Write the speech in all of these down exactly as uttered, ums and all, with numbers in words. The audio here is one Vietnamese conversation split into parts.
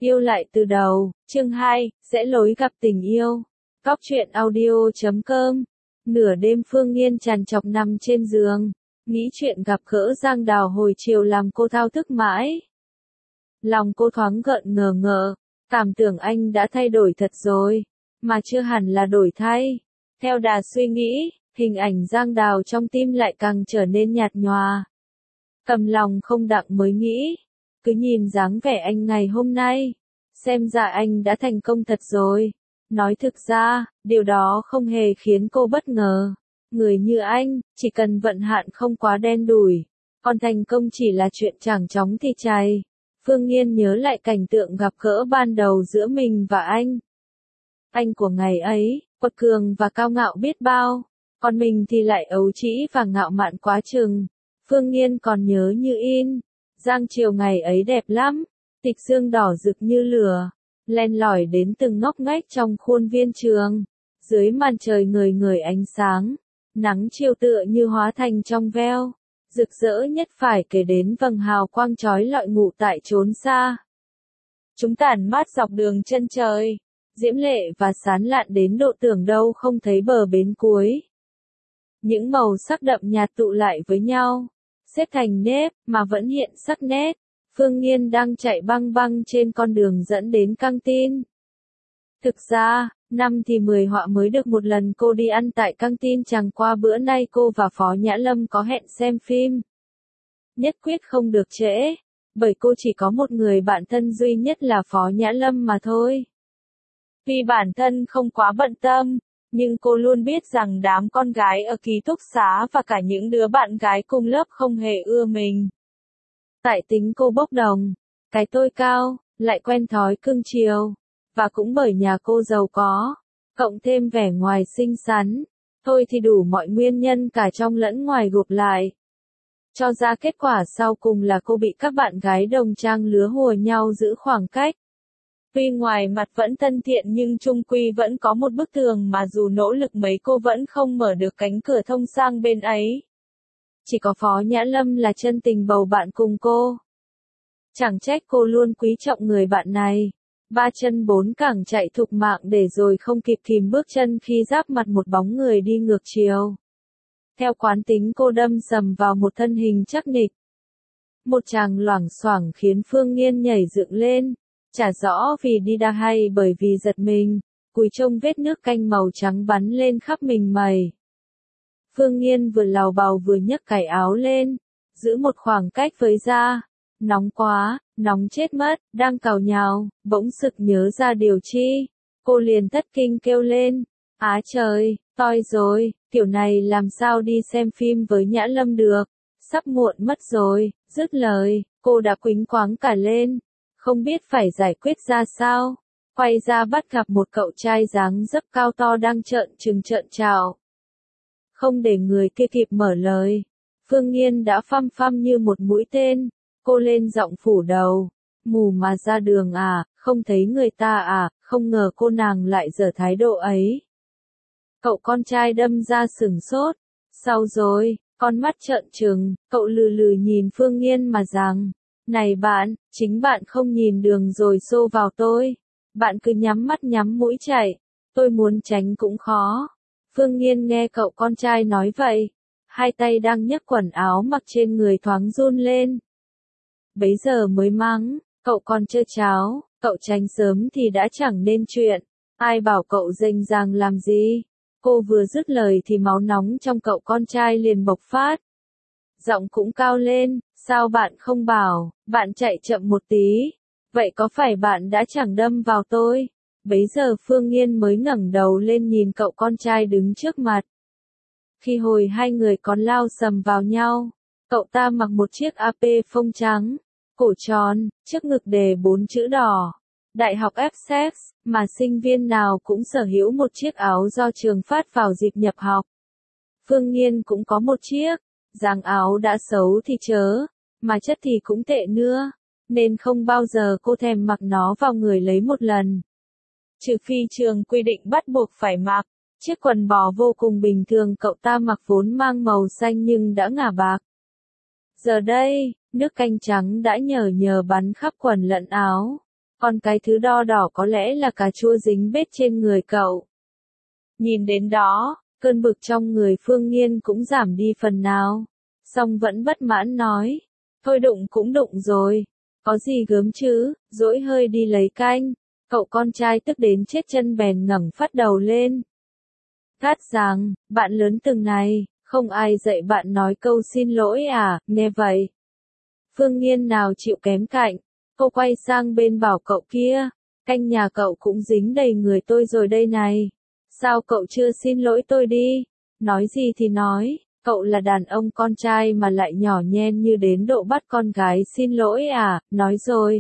Yêu lại từ đầu, chương hai, rẽ lối gặp tình yêu. Cóc truyện audio chấm com. Nửa đêm Phương Nghiên trằn trọc nằm trên giường, nghĩ chuyện gặp gỡ Giang Đào hồi chiều làm cô thao thức mãi. Lòng cô thoáng gợn ngờ ngợ, cảm tưởng anh đã thay đổi thật rồi, mà chưa hẳn là đổi thay. Theo đà suy nghĩ, hình ảnh Giang Đào trong tim lại càng trở nên nhạt nhòa. Cầm lòng không đặng mới nghĩ, cứ nhìn dáng vẻ anh ngày hôm nay, xem ra anh đã thành công thật rồi. Nói thực ra, điều đó không hề khiến cô bất ngờ. Người như anh, chỉ cần vận hạn không quá đen đủi, còn thành công chỉ là chuyện chẳng chóng thì chày. Phương Nghiên nhớ lại cảnh tượng gặp gỡ ban đầu giữa mình và anh. Anh của ngày ấy, quật cường và cao ngạo biết bao, còn mình thì lại ấu trĩ và ngạo mạn quá chừng. Phương Nghiên còn nhớ như in, giang chiều ngày ấy đẹp lắm, tịch dương đỏ rực như lửa, len lỏi đến từng ngóc ngách trong khuôn viên trường. Dưới màn trời ngời ngời ánh sáng, nắng chiều tựa như hóa thành trong veo. Rực rỡ nhất phải kể đến vầng hào quang chói lọi ngụ tại chốn xa. Chúng tản mát dọc đường chân trời, diễm lệ và sán lạn đến độ tưởng đâu không thấy bờ bến cuối. Những màu sắc đậm nhạt tụ lại với nhau, xếp thành nếp mà vẫn hiện sắc nét. Phương Nghiên đang chạy băng băng trên con đường dẫn đến căng tin. Thực ra, năm thì mười họa mới được một lần cô đi ăn tại căng tin, chẳng qua bữa nay cô và Phó Nhã Lâm có hẹn xem phim. Nhất quyết không được trễ, bởi cô chỉ có một người bạn thân duy nhất là Phó Nhã Lâm mà thôi. Vì bản thân không quá bận tâm, nhưng cô luôn biết rằng đám con gái ở ký túc xá và cả những đứa bạn gái cùng lớp không hề ưa mình. Tại tính cô bốc đồng, cái tôi cao, lại quen thói cưng chiều, và cũng bởi nhà cô giàu có, cộng thêm vẻ ngoài xinh xắn, thôi thì đủ mọi nguyên nhân cả trong lẫn ngoài gộp lại. Cho ra kết quả sau cùng là cô bị các bạn gái đồng trang lứa hùa nhau giữ khoảng cách. Tuy ngoài mặt vẫn thân thiện nhưng chung quy vẫn có một bức tường mà dù nỗ lực mấy cô vẫn không mở được cánh cửa thông sang bên ấy. Chỉ có Phó Nhã Lâm là chân tình bầu bạn cùng cô. Chẳng trách cô luôn quý trọng người bạn này. Ba chân bốn cẳng chạy thục mạng để rồi không kịp kìm bước chân khi giáp mặt một bóng người đi ngược chiều. Theo quán tính cô đâm sầm vào một thân hình chắc nịch. Một tràng loảng xoảng khiến Phương Nghiên nhảy dựng lên, chả rõ vì đi đa hay bởi vì giật mình, cúi trông vết nước canh màu trắng bắn lên khắp mình mày. Phương Nghiên vừa lào bào vừa nhấc cài áo lên, giữ một khoảng cách với da. Nóng quá, nóng chết mất, đang cào nhào, bỗng sực nhớ ra điều chi. Cô liền thất kinh kêu lên, á trời, toi rồi, kiểu này làm sao đi xem phim với Nhã Lâm được, sắp muộn mất rồi. Dứt lời, cô đã quĩnh quáng cả lên, không biết phải giải quyết ra sao. Quay ra bắt gặp một cậu trai dáng dấp cao to đang trợn trừng trợn trạo. Không để người kia kịp mở lời, Phương Nghiên đã phăm phăm như một mũi tên. Cô lên giọng phủ đầu, mù mà ra đường à, không thấy người ta à, không ngờ cô nàng lại dở thái độ ấy. Cậu con trai đâm ra sửng sốt, sau rồi, con mắt trợn trừng, cậu lừ lừ nhìn Phương Nghiên mà rằng, này bạn, chính bạn không nhìn đường rồi xô vào tôi, bạn cứ nhắm mắt nhắm mũi chạy, tôi muốn tránh cũng khó. Phương Nghiên nghe cậu con trai nói vậy, hai tay đang nhấc quần áo mặc trên người thoáng run lên. Bấy giờ mới mắng, cậu còn chơi cháo, cậu tránh sớm thì đã chẳng nên chuyện, ai bảo cậu rành ràng làm gì. Cô vừa dứt lời thì máu nóng trong cậu con trai liền bộc phát. Giọng cũng cao lên, sao bạn không bảo, bạn chạy chậm một tí, vậy có phải bạn đã chẳng đâm vào tôi? Bấy giờ Phương Nghiên mới ngẩng đầu lên nhìn cậu con trai đứng trước mặt. Khi hồi hai người còn lao sầm vào nhau, cậu ta mặc một chiếc a pê phông trắng, cổ tròn, trước ngực đề bốn chữ đỏ. Đại học Essex, mà sinh viên nào cũng sở hữu một chiếc áo do trường phát vào dịp nhập học. Phương Nghiên cũng có một chiếc, dáng áo đã xấu thì chớ, mà chất thì cũng tệ nữa, nên không bao giờ cô thèm mặc nó vào người lấy một lần. Trừ phi trường quy định bắt buộc phải mặc, chiếc quần bò vô cùng bình thường cậu ta mặc vốn mang màu xanh nhưng đã ngả bạc. Giờ đây, nước canh trắng đã nhờ nhờ bắn khắp quần lẫn áo. Còn cái thứ đo đỏ có lẽ là cà chua dính bết trên người cậu. Nhìn đến đó, cơn bực trong người Phương Nghiên cũng giảm đi phần nào. Song vẫn bất mãn nói. Thôi đụng cũng đụng rồi. Có gì gớm chứ, dỗi hơi đi lấy canh. Cậu con trai tức đến chết chân bèn ngẩng phát đầu lên. Gắt rằng, bạn lớn từng này, không ai dạy bạn nói câu xin lỗi à, nghe vậy. Phương Nghiên nào chịu kém cạnh. Cô quay sang bên bảo cậu kia. Canh nhà cậu cũng dính đầy người tôi rồi đây này. Sao cậu chưa xin lỗi tôi đi? Nói gì thì nói, cậu là đàn ông con trai mà lại nhỏ nhen như đến độ bắt con gái xin lỗi à, nói rồi.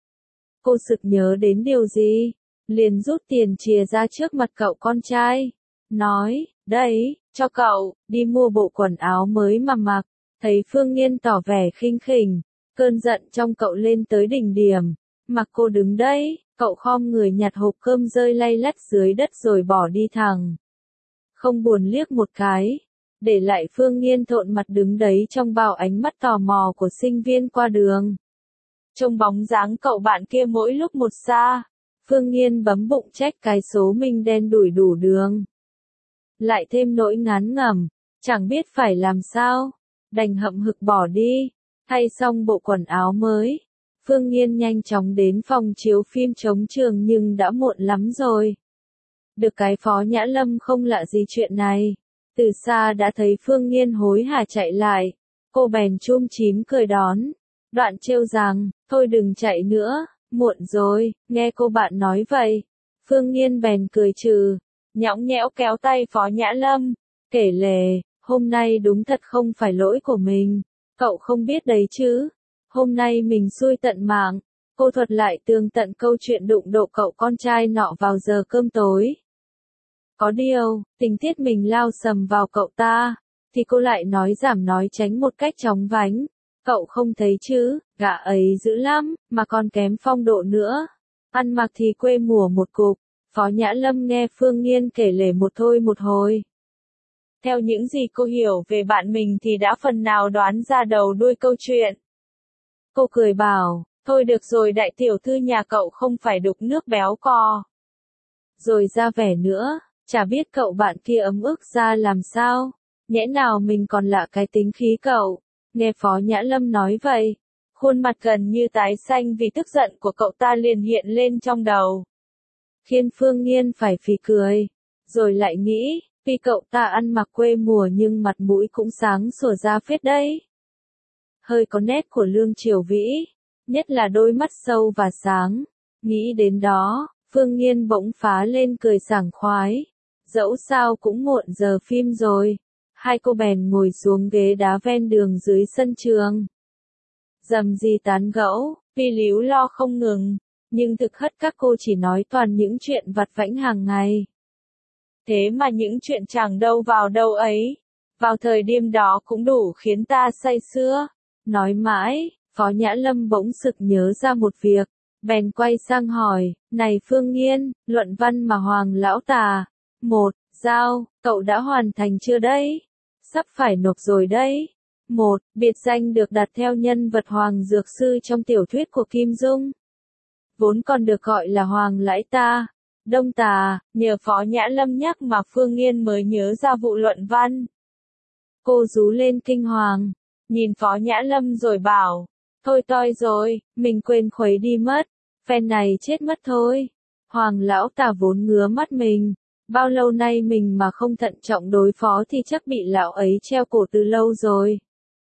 Cô sực nhớ đến điều gì? Liền rút tiền chìa ra trước mặt cậu con trai. Nói, đây, cho cậu, đi mua bộ quần áo mới mà mặc. Thấy Phương Nghiên tỏ vẻ khinh khỉnh, cơn giận trong cậu lên tới đỉnh điểm. Mặc cô đứng đấy, cậu khom người nhặt hộp cơm rơi lay lắt dưới đất rồi bỏ đi thẳng. Không buồn liếc một cái, để lại Phương Nghiên thộn mặt đứng đấy trong bao ánh mắt tò mò của sinh viên qua đường. Trông bóng dáng cậu bạn kia mỗi lúc một xa, Phương Nghiên bấm bụng trách cái số mình đen đủi đủ đường. Lại thêm nỗi ngán ngẩm, chẳng biết phải làm sao, đành hậm hực bỏ đi. Thay xong bộ quần áo mới, Phương Nghiên nhanh chóng đến phòng chiếu phim trống trường nhưng đã muộn lắm rồi. Được cái Phó Nhã Lâm không lạ gì chuyện này. Từ xa đã thấy Phương Nghiên hối hả chạy lại. Cô bèn chum chím cười đón. Đoạn trêu rằng, thôi đừng chạy nữa, muộn rồi, nghe cô bạn nói vậy. Phương Nghiên bèn cười trừ, nhõng nhẽo kéo tay Phó Nhã Lâm. Kể lể, hôm nay đúng thật không phải lỗi của mình. Cậu không biết đấy chứ. Hôm nay mình xui tận mạng. Cô thuật lại tường tận câu chuyện đụng độ cậu con trai nọ vào giờ cơm tối. Có điều, tình tiết mình lao sầm vào cậu ta, thì cô lại nói giảm nói tránh một cách chóng vánh. Cậu không thấy chứ, gã ấy dữ lắm, mà còn kém phong độ nữa. Ăn mặc thì quê mùa một cục. Phó Nhã Lâm nghe Phương Nghiên kể lể một thôi một hồi. Theo những gì cô hiểu về bạn mình thì đã phần nào đoán ra đầu đuôi câu chuyện. Cô cười bảo, thôi được rồi đại tiểu thư nhà cậu không phải đục nước béo cò. Rồi ra vẻ nữa, chả biết cậu bạn kia ấm ức ra làm sao, nhẽ nào mình còn lạ cái tính khí cậu. Nghe Phó Nhã Lâm nói vậy, khuôn mặt gần như tái xanh vì tức giận của cậu ta liền hiện lên trong đầu. Khiến Phương Nghiên phải phì cười, rồi lại nghĩ, vì cậu ta ăn mặc quê mùa nhưng mặt mũi cũng sáng sủa ra phết đấy. Hơi có nét của Lương Triều Vĩ, nhất là đôi mắt sâu và sáng. Nghĩ đến đó, Phương Nghiên bỗng phá lên cười sảng khoái. Dẫu sao cũng muộn giờ phim rồi. Hai cô bèn ngồi xuống ghế đá ven đường dưới sân trường. Dầm gì tán gẫu, vì líu lo không ngừng, nhưng thực hất các cô chỉ nói toàn những chuyện vặt vãnh hàng ngày. Thế mà những chuyện chẳng đâu vào đâu ấy, vào thời điểm đó cũng đủ khiến ta say sưa. Nói mãi, Phó Nhã Lâm bỗng sực nhớ ra một việc, bèn quay sang hỏi, này Phương Nghiên, luận văn mà Hoàng lão tà, một, giao, cậu đã hoàn thành chưa đấy? Sắp phải nộp rồi đấy. Một, biệt danh được đặt theo nhân vật Hoàng Dược Sư trong tiểu thuyết của Kim Dung. Vốn còn được gọi là Hoàng Lãi Ta, Đông Tà, nhờ Phó Nhã Lâm nhắc mà Phương Nghiên mới nhớ ra vụ luận văn. Cô rú lên kinh hoàng, nhìn Phó Nhã Lâm rồi bảo, thôi toi rồi, mình quên khuấy đi mất, phen này chết mất thôi. Hoàng lão tà vốn ngứa mắt mình, bao lâu nay mình mà không thận trọng đối phó thì chắc bị lão ấy treo cổ từ lâu rồi.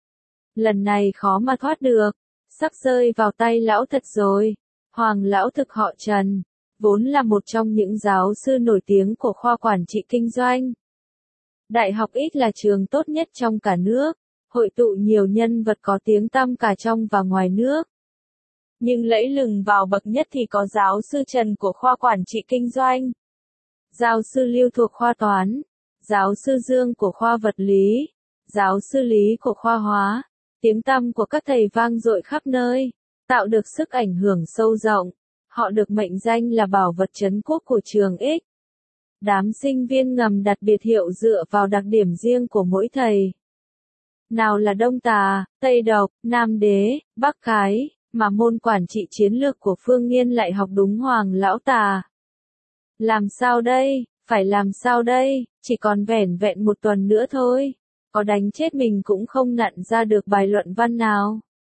Lần này khó mà thoát được, sắp rơi vào tay lão thật rồi. Hoàng lão thực họ Trần, vốn là một trong những giáo sư nổi tiếng của khoa quản trị kinh doanh. Đại học X là trường tốt nhất trong cả nước, hội tụ nhiều nhân vật có tiếng tăm cả trong và ngoài nước. Nhưng lẫy lừng vào bậc nhất thì có giáo sư Trần của khoa quản trị kinh doanh, giáo sư Lưu thuộc khoa toán, giáo sư Dương của khoa vật lý, giáo sư Lý của khoa hóa. Tiếng tăm của các thầy vang dội khắp nơi, tạo được sức ảnh hưởng sâu rộng. Họ được mệnh danh là bảo vật trấn quốc của trường X. Đám sinh viên ngầm đặt biệt hiệu dựa vào đặc điểm riêng của mỗi thầy. Nào là Đông Tà, Tây Độc, Nam Đế, Bắc Cái, mà môn quản trị chiến lược của Phương Nghiên lại học đúng Hoàng lão tà. Làm sao đây, phải làm sao đây, chỉ còn vẻn vẹn một tuần nữa thôi, có đánh chết mình cũng không nặn ra được bài luận văn nào.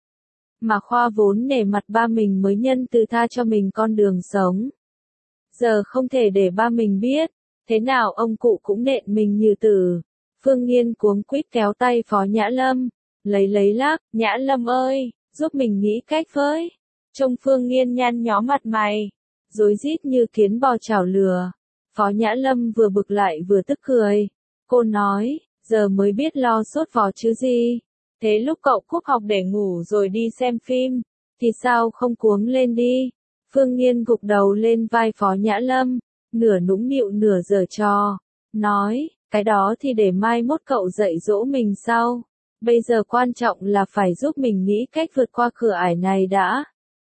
Mà khoa vốn nể mặt ba mình mới nhân từ tha cho mình con đường sống. Giờ không thể để ba mình biết, thế nào ông cụ cũng nện mình như tử. Phương Nghiên cuống quýt kéo tay Phó Nhã Lâm, lấy lấy lắc, Nhã Lâm ơi, giúp mình nghĩ cách với. Trông Phương Nghiên nhăn nhó mặt mày, rối rít như kiến bò chảo lửa. Phó Nhã Lâm vừa bực lại vừa tức cười. Cô nói, giờ mới biết lo sốt vò chứ gì. Thế lúc cậu cúp học để ngủ rồi đi xem phim, thì sao không cuống lên đi. Phương Nghiên gục đầu lên vai Phó Nhã Lâm, nửa nũng nịu nửa giở trò, nói, cái đó thì để mai mốt cậu dạy dỗ mình sau. Bây giờ quan trọng là phải giúp mình nghĩ cách vượt qua cửa ải này đã.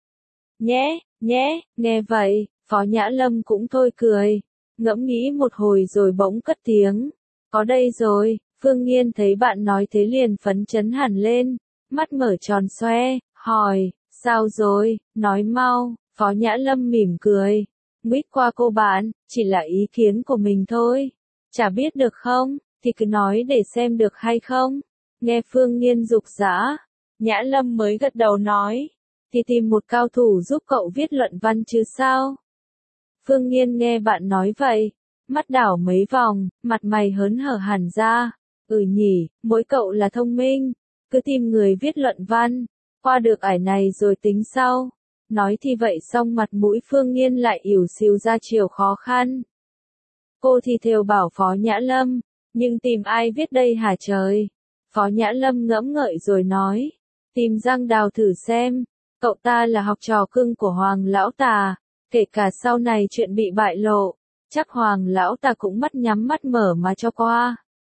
Nhé, nhé, nghe vậy, Phó Nhã Lâm cũng thôi cười, ngẫm nghĩ một hồi rồi bỗng cất tiếng. Có đây rồi. Phương Nghiên thấy bạn nói thế liền phấn chấn hẳn lên, mắt mở tròn xoe, hỏi, sao rồi, nói mau. Phó Nhã Lâm mỉm cười, nguyết qua cô bạn, chỉ là ý kiến của mình thôi. Chả biết được không, thì cứ nói để xem được hay không. Nghe Phương Nghiên giục giã, Nhã Lâm mới gật đầu nói, thì tìm một cao thủ giúp cậu viết luận văn chứ sao. Phương Nghiên nghe bạn nói vậy, mắt đảo mấy vòng, mặt mày hớn hở hẳn ra. Ừ nhỉ, mỗi cậu là thông minh, cứ tìm người viết luận văn, qua được ải này rồi tính sau. Nói thì vậy xong mặt mũi Phương Nghiên lại ỉu xìu ra chiều khó khăn. Cô thì thều bảo Phó Nhã Lâm, nhưng tìm ai viết đây hả trời? Phó Nhã Lâm ngẫm ngợi rồi nói, tìm Giang Đào thử xem, cậu ta là học trò cưng của Hoàng lão tà, kể cả sau này chuyện bị bại lộ, chắc Hoàng lão tà cũng mắt nhắm mắt mở mà cho qua.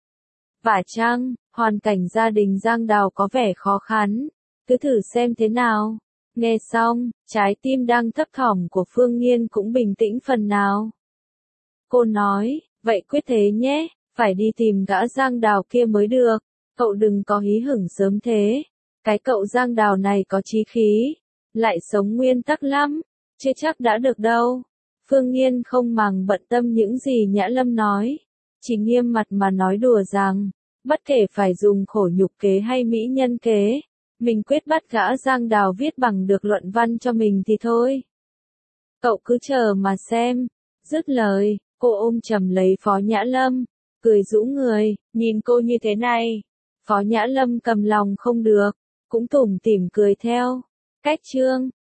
Và chăng, hoàn cảnh gia đình Giang Đào có vẻ khó khăn, cứ thử xem thế nào. Nghe xong, trái tim đang thấp thỏm của Phương Nghiên cũng bình tĩnh phần nào. Cô nói, vậy quyết thế nhé, phải đi tìm gã Giang Đào kia mới được, cậu đừng có hí hửng sớm thế. Cái cậu Giang Đào này có chí khí, lại sống nguyên tắc lắm, chưa chắc đã được đâu. Phương Nghiên không màng bận tâm những gì Nhã Lâm nói, chỉ nghiêm mặt mà nói đùa rằng, bất kể phải dùng khổ nhục kế hay mỹ nhân kế, mình quyết bắt gã Giang Đào viết bằng được luận văn cho mình thì thôi. Cậu cứ chờ mà xem. Dứt lời, cô ôm chầm lấy Phó Nhã Lâm, cười rũ người, nhìn cô như thế này. Phó Nhã Lâm cầm lòng không được, cũng tủm tỉm cười theo. Cách chương